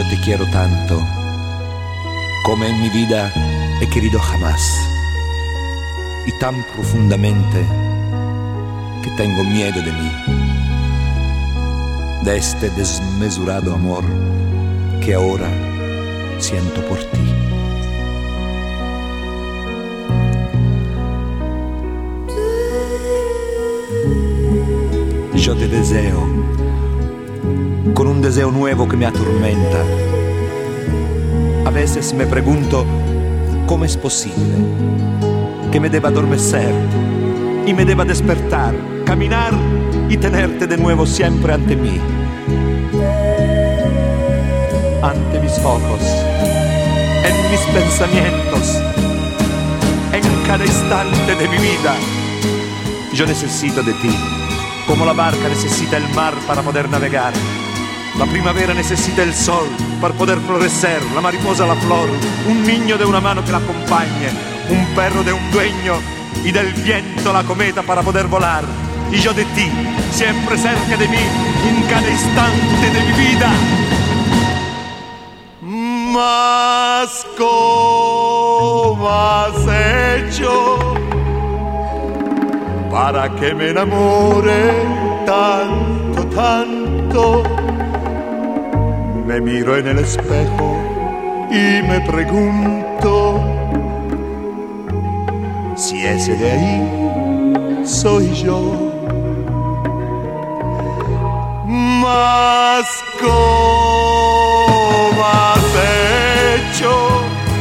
te quiero tanto, como en mi vida he querido jamás, y tan profundamente que tengo miedo de mí, de este desmesurado amor que ahora siento por ti. Yo te deseo, con un deseo nuevo que me atormenta. A veces me pregunto cómo es posible que me deba adormecer y me deba despertar, caminar y tenerte de nuevo siempre ante mí, ante mis ojos, en mis pensamientos, en cada instante de mi vida. Yo necesito de ti, como la barca necesita el mar para poder navegar. La primavera necesita el sol para poder florecer, la mariposa la flor, un niño de una mano que la acompañe, un perro de un dueño y del viento la cometa para poder volar. Y yo de ti, siempre cerca de mí, en cada instante de mi vida. Mas ¿cómo has hecho para que me enamore tanto, tanto? Me miro en el espejo y me pregunto si ese de ahí soy yo. Mas ¿cómo has hecho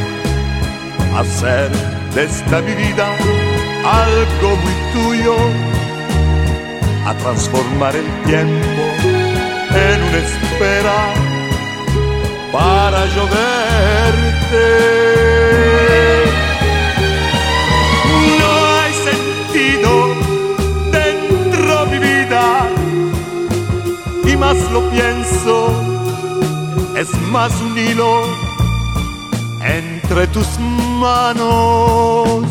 hacer de esta mi vida algo muy tuyo, a transformar el tiempo en una espera para yo verte? No hay sentido dentro de mi vida, y más lo pienso, es más un hilo entre tus manos.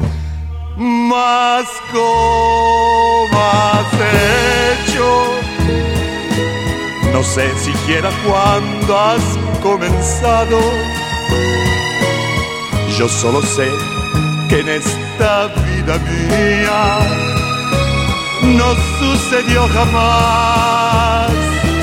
Mas ¿cómo has hecho? No sé siquiera cuándo has comenzado. Yo solo sé que en esta vida mía no sucedió jamás.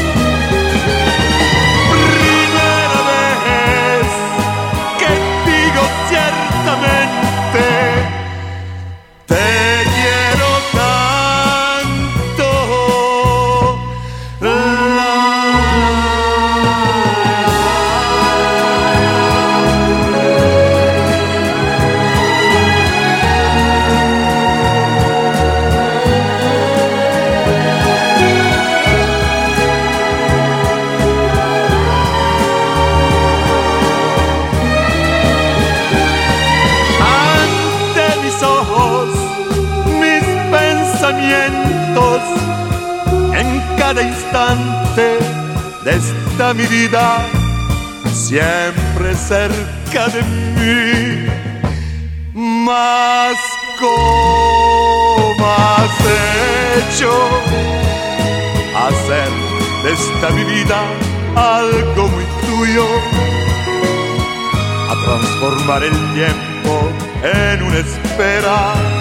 Primera vez que digo ciertamente te quiero tanto. Ante mis ojos, mis pensamientos, en cada instante de esta mi vida, siempre cerca de mí. Mas ¿cómo has hecho hacer de esta mi vida algo muy tuyo, a transformar el tiempo en una espera